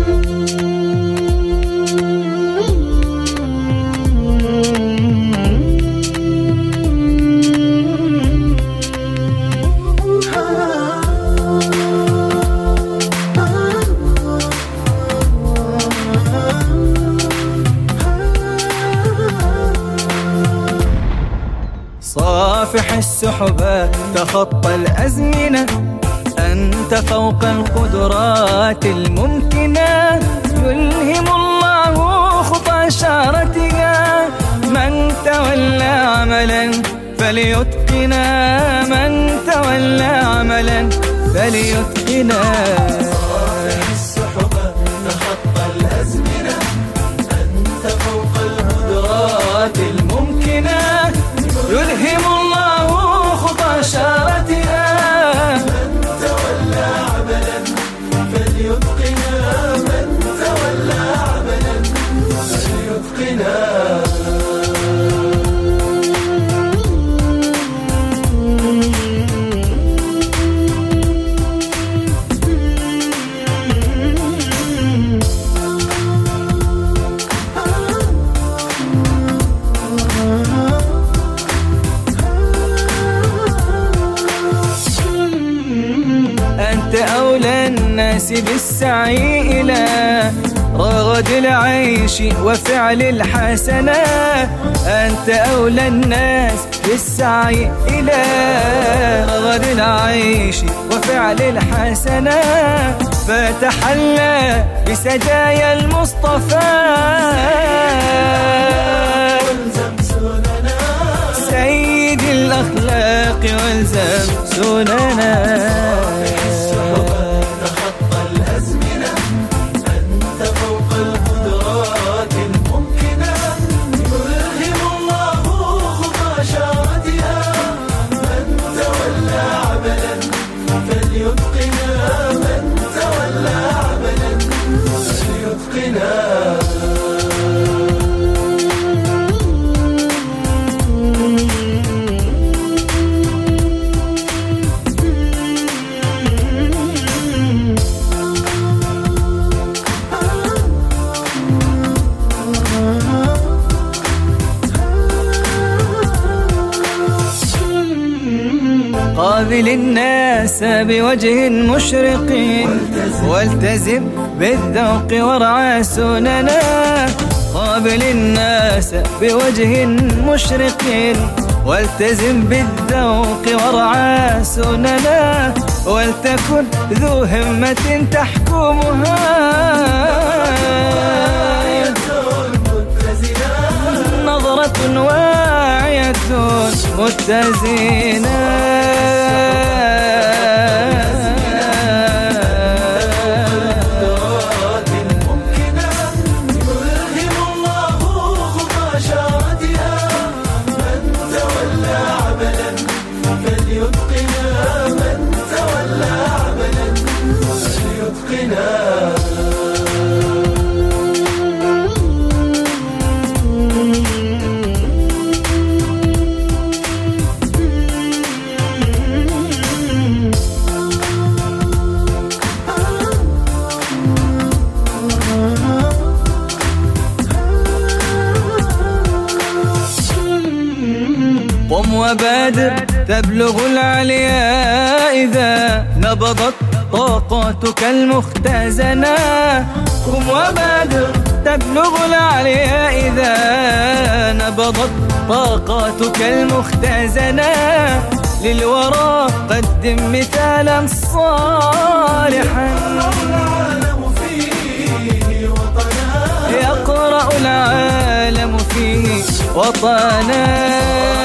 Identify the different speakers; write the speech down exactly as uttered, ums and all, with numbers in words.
Speaker 1: صافح السحب تخطى الأزمنة، أنت فوق القدرات الممكنة، يلهم الله خطى شارتها، من تولى عملا فليتقنا، من تولى عملا فليتقنا.
Speaker 2: صافح السحب تخطى الأزمنة، أنت فوق القدرات الممكنة، يلهم الله خطى شارتها، من تولى عملا فليتقنا، من تولى عملا فليتقنا.
Speaker 1: أنت أولى الناس بالسعي إلى رغد العيش وفعل الحسنة، أنت أولى الناس بالسعي إلى رغد العيش وفعل الحسنة، فتحلى بسجايا المصطفى، سيد الأخلاق والزم سننا.
Speaker 2: تخطى الأزمنة، أنت فوق القدرات الممكنة، يلهم الله خطى شارتها، من تولى عملا فليتقنا، من تولى عملا فليتقنا.
Speaker 1: قابل الناس بوجه مشرق، والتزم بالذوق وارعى سننا، قابل الناس بوجه مشرق، والتزم بالذوق وارعى سننا، ولتكن ذو همة تحكمها، نظرة واعية متزنة. قم وبادر تبلغ العليا إذا نبضت طاقاتك المختزنة، قم وبادر تبلغ العليا إذا نبضت طاقاتك المختزنة، للورى قدم مثالا صالحا، يقرأ العالم فيه وطنا.